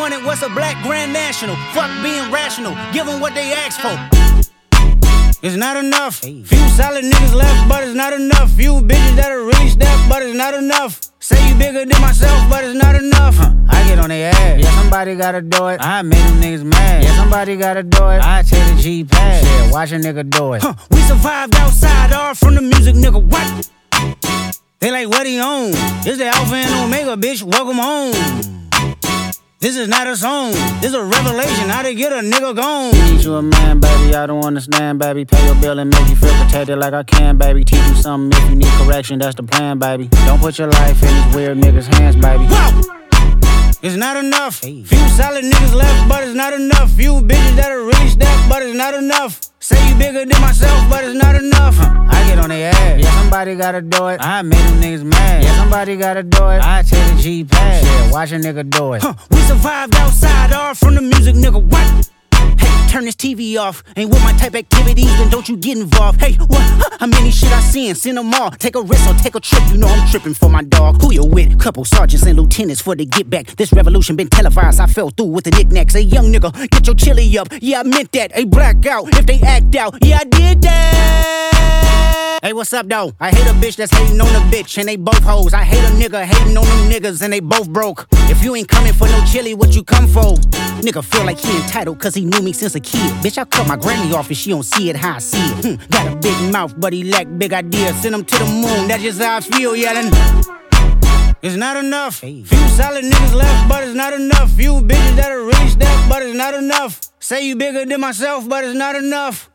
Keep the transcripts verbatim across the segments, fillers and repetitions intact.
doing it, what's a black grand national? Fuck being rational, give them what they ask for. It's not enough. Few solid niggas left, but it's not enough. Few bitches that'll really step, but it's not enough. Say you bigger than myself, but it's not enough. Huh. I get on their ass. Yeah, somebody gotta do it. I make them niggas mad. Yeah, somebody gotta do it. I take the G pad. Yeah, watch a nigga do it. Huh. We survived outside, all from the music, nigga. What? They like, what he on? This the Alpha and Omega, bitch. Welcome home. This is not a song, this is a revelation, how to get a nigga gone. Teach you a man, baby, I don't understand, baby. Pay your bill and make you feel protected like I can, baby. Teach you something if you need correction, that's the plan, baby. Don't put your life in these weird niggas' hands, baby. Whoa! It's not enough. Few solid niggas left, but it's not enough. Few bitches that'll really step, but it's not enough. Say you bigger than myself, but it's not enough. Huh. I get on their ass. Yeah, somebody gotta do it. I make them niggas mad. Yeah, somebody gotta do it. I take the G pad. Yeah, watch a nigga do it. Huh. We survived outside, all from the music, nigga. What? Hey, turn this T V off. Ain't with my type activities, then don't you get involved. Hey, what? Huh? How many shit I seen? Send them all. Take a risk or take a trip. You know I'm tripping for my dog. Who you with? Couple sergeants and lieutenants for the get back. This revolution been televised. I fell through with the knickknacks. Hey, young nigga, get your chili up. Yeah, I meant that. Hey, black out if they act out. Yeah, I did that. Hey, what's up, though? I hate a bitch that's hating on a bitch, and they both hoes. I hate a nigga hating on them niggas, and they both broke. If you ain't coming for no chili, what you come for? Nigga feel like he entitled, cause he knew me since a kid. Bitch, I cut my granny off and she don't see it how I see it. Hm, got a big mouth, but he lack big ideas. Send him to the moon, that's just how I feel, yelling. It's not enough. Few solid niggas left, but it's not enough. Few bitches that'll really step, but it's not enough. Say you bigger than myself, but it's not enough.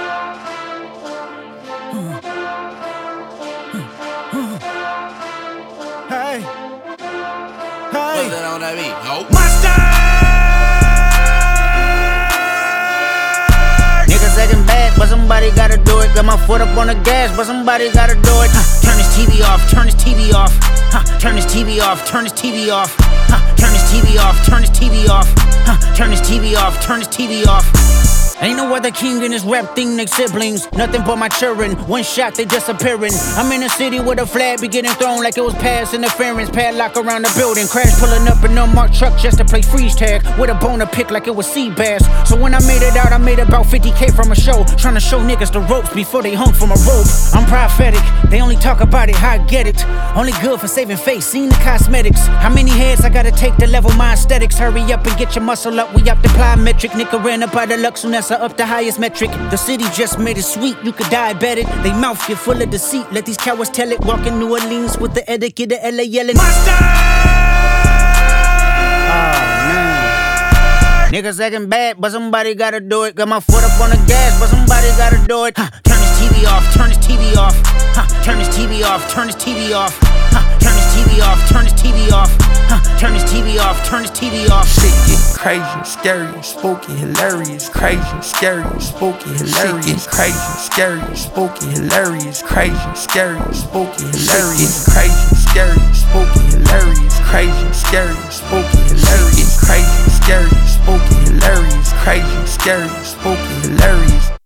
Hey, hey, what's that on that beat? Oh. Monster! Niggas acting bad, but somebody gotta do it. Got my foot up on the gas, but somebody gotta do it. Huh. Turn this T V off, turn this T V off. Huh. Turn this T V off, turn this T V off. Huh. Turn this T V off, turn this T V off. Huh. Turn this T V off, turn this T V off. Ain't no other king in this rap thing, they siblings. Nothing but my children. One shot, they disappearing. I'm in a city with a flag be getting thrown like it was pass interference. Padlock around the building. Crash pulling up an unmarked truck just to play freeze tag. With a boner pick like it was sea bass. So when I made it out, I made about fifty K from a show. Trying to show niggas the ropes before they hung from a rope. I'm prophetic. They only talk about it, how I get it. Only good for saving face, seen the cosmetics. How many heads I gotta take to level my aesthetics? Hurry up and get your muscle up. We up the plyometric. Nigga ran up out of luck, soon as I up the highest metric. The city just made it sweet, you could diabetic. They mouth get full of deceit, let these cowards tell it. Walk in New Orleans with the etiquette of L A yelling Monster! Oh man, niggas acting bad, but somebody gotta do it. Got my foot up on the gas, but somebody gotta do it. Huh. Turn this T V off, turn this T V off. Huh. Turn this T V off, turn this T V off. Huh. Turn this T V off, turn this T V off. Huh. Turn this T V off, turn this T V off. Shit get crazy, scary, spooky, hilarious. Crazy, scary, spooky, hilarious. Crazy, scary, spooky, hilarious. Crazy, scary, spooky, hilarious. Crazy, scary, spooky, hilarious. Crazy, scary, spooky, hilarious. Crazy, scary, spooky, hilarious. Crazy, scary, spooky, hilarious.